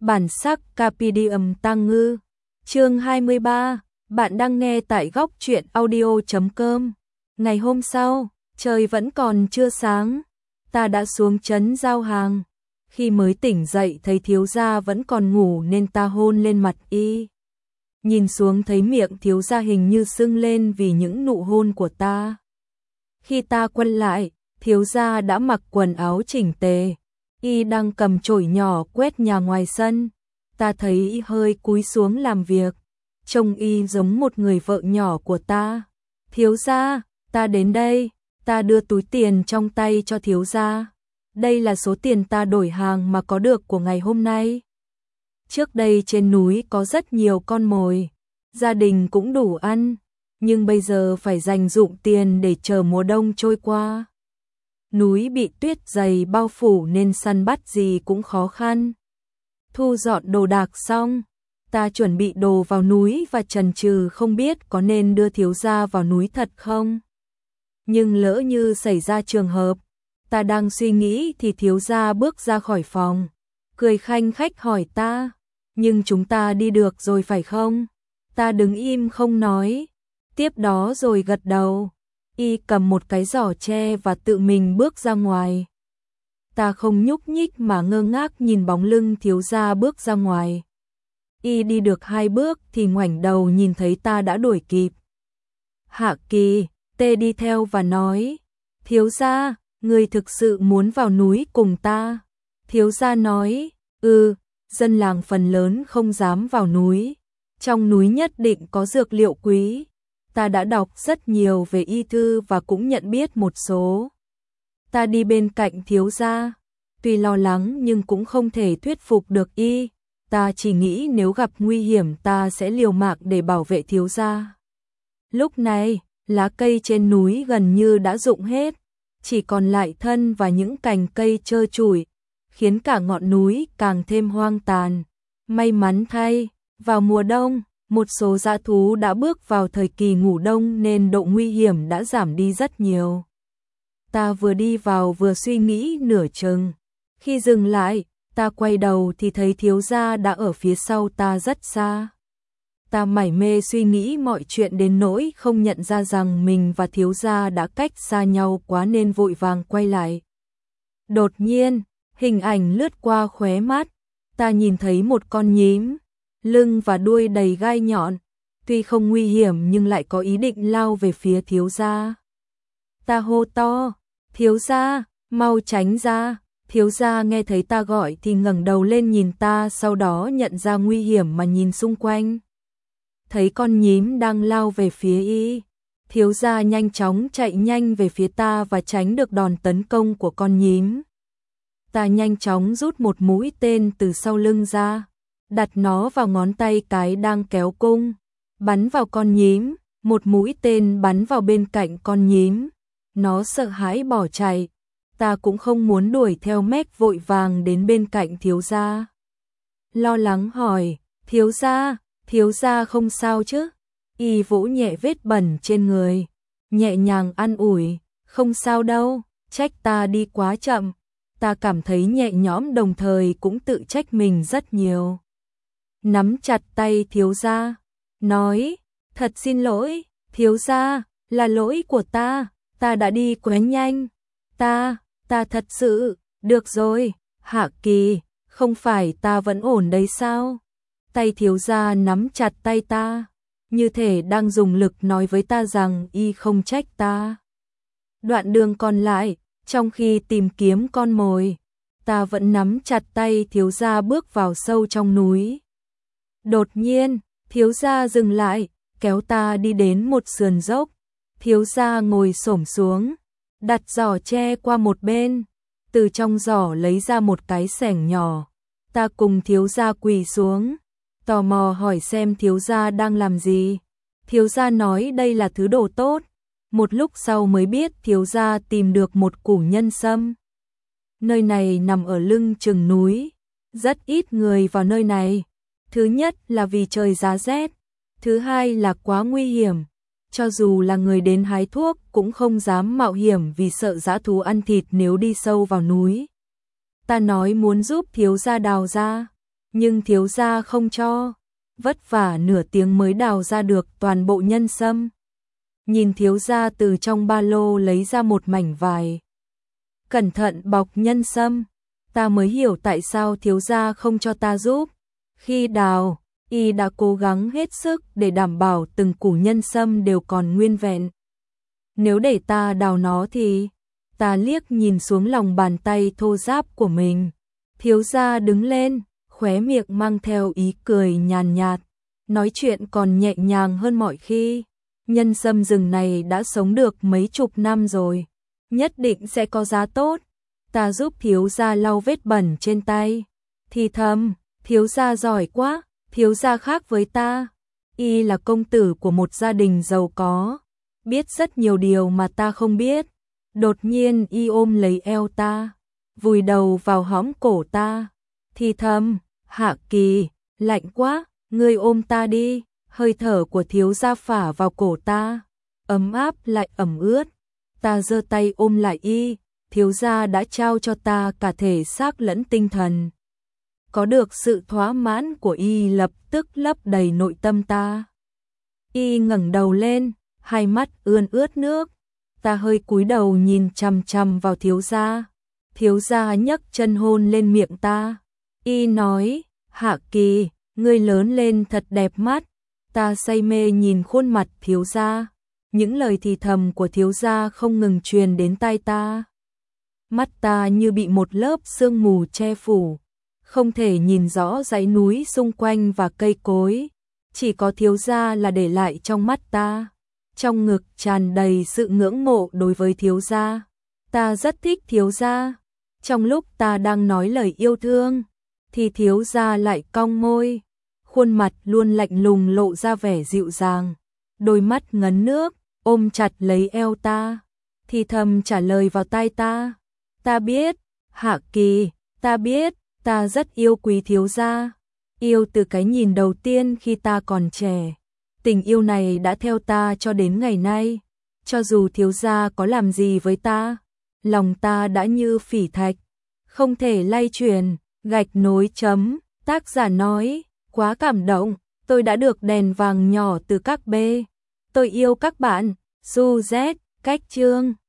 Bản sắc Carpidium Tăng Ngư. Chương 23. Bạn đang nghe tại góc truyện audio.com. Ngày hôm sau, trời vẫn còn chưa sáng, ta đã xuống trấn giao hàng. Khi mới tỉnh dậy thấy thiếu gia vẫn còn ngủ nên ta hôn lên mặt y. Nhìn xuống thấy miệng thiếu gia hình như sưng lên vì những nụ hôn của ta. Khi ta quay lại, thiếu gia đã mặc quần áo chỉnh tề. Y đang cầm chổi nhỏ quét nhà ngoài sân. Ta thấy y hơi cúi xuống làm việc. Trông y giống một người vợ nhỏ của ta. Thiếu gia, ta đến đây. Ta đưa túi tiền trong tay cho thiếu gia. Đây là số tiền ta đổi hàng mà có được của ngày hôm nay. Trước đây trên núi có rất nhiều con mồi, gia đình cũng đủ ăn, nhưng bây giờ phải dành dụm tiền để chờ mùa đông trôi qua. Núi bị tuyết dày bao phủ nên săn bắt gì cũng khó khăn. Thu dọn đồ đạc xong, ta chuẩn bị đồ vào núi và chần chừ không biết có nên đưa thiếu gia vào núi thật không. Nhưng lỡ như xảy ra trường hợp, ta đang suy nghĩ thì thiếu gia bước ra khỏi phòng, cười khanh khách hỏi ta, nhưng chúng ta đi được rồi phải không? Ta đứng im không nói, tiếp đó rồi gật đầu. Y cầm một cái giỏ tre và tự mình bước ra ngoài. Ta không nhúc nhích mà ngơ ngác nhìn bóng lưng thiếu gia bước ra ngoài. Y đi được 2 bước thì ngoảnh đầu nhìn thấy ta đã đuổi kịp. Hạ Kỳ, tê đi theo và nói, thiếu gia, người thực sự muốn vào núi cùng ta? Thiếu gia nói, dân làng phần lớn không dám vào núi. Trong núi nhất định có dược liệu quý. Ta đã đọc rất nhiều về y thư và cũng nhận biết một số. Ta đi bên cạnh thiếu gia, tuy lo lắng nhưng cũng không thể thuyết phục được y. Ta chỉ nghĩ nếu gặp nguy hiểm ta sẽ liều mạng để bảo vệ thiếu gia. Lúc này, lá cây trên núi gần như đã rụng hết, chỉ còn lại thân và những cành cây trơ trụi, khiến cả ngọn núi càng thêm hoang tàn. May mắn thay, vào mùa đông, một số dã thú đã bước vào thời kỳ ngủ đông nên độ nguy hiểm đã giảm đi rất nhiều. Ta vừa đi vào vừa suy nghĩ nửa chừng. Khi dừng lại, ta quay đầu thì thấy thiếu gia đã ở phía sau ta rất xa. Ta mải mê suy nghĩ mọi chuyện đến nỗi không nhận ra rằng mình và thiếu gia đã cách xa nhau quá nên vội vàng quay lại. Đột nhiên, hình ảnh lướt qua khóe mắt, ta nhìn thấy một con nhím, lưng và đuôi đầy gai nhọn, tuy không nguy hiểm nhưng lại có ý định lao về phía thiếu gia. Ta hô to, thiếu gia, mau tránh ra. Thiếu gia nghe thấy ta gọi thì ngẩng đầu lên nhìn ta, sau đó nhận ra nguy hiểm mà nhìn xung quanh. Thấy con nhím đang lao về phía y, thiếu gia nhanh chóng chạy nhanh về phía ta và tránh được đòn tấn công của con nhím. Ta nhanh chóng rút một mũi tên từ sau lưng ra, đặt nó vào ngón tay cái đang kéo cung, bắn vào con nhím. Một mũi tên bắn vào bên cạnh con nhím, nó sợ hãi bỏ chạy. Ta cũng không muốn đuổi theo, mét vội vàng đến bên cạnh thiếu gia. Lo lắng hỏi, thiếu gia không sao chứ? Y vỗ nhẹ vết bẩn trên người, nhẹ nhàng an ủi, không sao đâu, trách ta đi quá chậm. Ta cảm thấy nhẹ nhõm đồng thời cũng tự trách mình rất nhiều. Nắm chặt tay thiếu gia, nói, thật xin lỗi, thiếu gia, là lỗi của ta đã đi quá nhanh. Ta thật sự, được rồi, Hạ Kỳ, không phải ta vẫn ổn đấy sao? Tay thiếu gia nắm chặt tay ta, như thể đang dùng lực nói với ta rằng y không trách ta. Đoạn đường còn lại, trong khi tìm kiếm con mồi, ta vẫn nắm chặt tay thiếu gia bước vào sâu trong núi. Đột nhiên, thiếu gia dừng lại, kéo ta đi đến một sườn dốc. Thiếu gia ngồi xổm xuống, đặt giỏ tre qua một bên, từ trong giỏ lấy ra một cái xẻng nhỏ. Ta cùng thiếu gia quỳ xuống, tò mò hỏi xem thiếu gia đang làm gì. Thiếu gia nói đây là thứ đồ tốt. Một lúc sau mới biết thiếu gia tìm được một củ nhân sâm. Nơi này nằm ở lưng chừng núi, rất ít người vào nơi này. Thứ nhất là vì trời giá rét, thứ hai là quá nguy hiểm. Cho dù là người đến hái thuốc cũng không dám mạo hiểm vì sợ dã thú ăn thịt nếu đi sâu vào núi. Ta nói muốn giúp thiếu gia đào ra. nhưng thiếu gia không cho, vất vả nửa tiếng mới đào ra được toàn bộ nhân sâm. Nhìn thiếu gia từ trong ba lô lấy ra một mảnh vải, cẩn thận bọc nhân sâm, ta mới hiểu tại sao thiếu gia không cho ta giúp. Khi đào, y đã cố gắng hết sức để đảm bảo từng củ nhân sâm đều còn nguyên vẹn. Nếu để ta đào nó thì... Ta liếc nhìn xuống lòng bàn tay thô ráp của mình. Thiếu gia đứng lên, khóe miệng mang theo ý cười nhàn nhạt, nói chuyện còn nhẹ nhàng hơn mọi khi. Nhân sâm rừng này đã sống được mấy chục năm rồi, nhất định sẽ có giá tốt. Ta giúp thiếu gia lau vết bẩn trên tay, thì thầm, thiếu gia giỏi quá, thiếu gia khác với ta. Y là công tử của một gia đình giàu có, biết rất nhiều điều mà ta không biết. Đột nhiên y ôm lấy eo ta, vùi đầu vào hõm cổ ta, thì thầm, Hạ Kỳ, lạnh quá, ngươi ôm ta đi. Hơi thở của thiếu gia phả vào cổ ta, ấm áp lại ẩm ướt. Ta giơ tay ôm lại y, thiếu gia đã trao cho ta cả thể xác lẫn tinh thần. Có được sự thỏa mãn của y lập tức lấp đầy nội tâm ta. Y ngẩng đầu lên, hai mắt ươn ướt nước. Ta hơi cúi đầu nhìn chằm chằm vào thiếu gia. Thiếu gia nhấc chân hôn lên miệng ta. Y nói, Hạ Kỳ, ngươi lớn lên thật đẹp mắt. Ta say mê nhìn khuôn mặt thiếu gia. Những lời thì thầm của thiếu gia không ngừng truyền đến tai ta. Mắt ta như bị một lớp sương mù che phủ, không thể nhìn rõ dãy núi xung quanh và cây cối. Chỉ có thiếu gia là để lại trong mắt ta. Trong ngực tràn đầy sự ngưỡng mộ đối với thiếu gia. Ta rất thích thiếu gia. Trong lúc ta đang nói lời yêu thương, thì thiếu gia lại cong môi. Khuôn mặt luôn lạnh lùng lộ ra vẻ dịu dàng. Đôi mắt ngấn nước, ôm chặt lấy eo ta. Thì thầm trả lời vào tai ta. Ta biết, Hạ Kỳ, ta biết, ta rất yêu quý thiếu gia. Yêu từ cái nhìn đầu tiên khi ta còn trẻ. Tình yêu này đã theo ta cho đến ngày nay. Cho dù thiếu gia có làm gì với ta, lòng ta đã như phỉ thạch, không thể lay chuyển. Gạch nối chấm, tác giả nói, quá cảm động, tôi đã được đèn vàng nhỏ từ các B. Tôi yêu các bạn, Du Z, cách chương.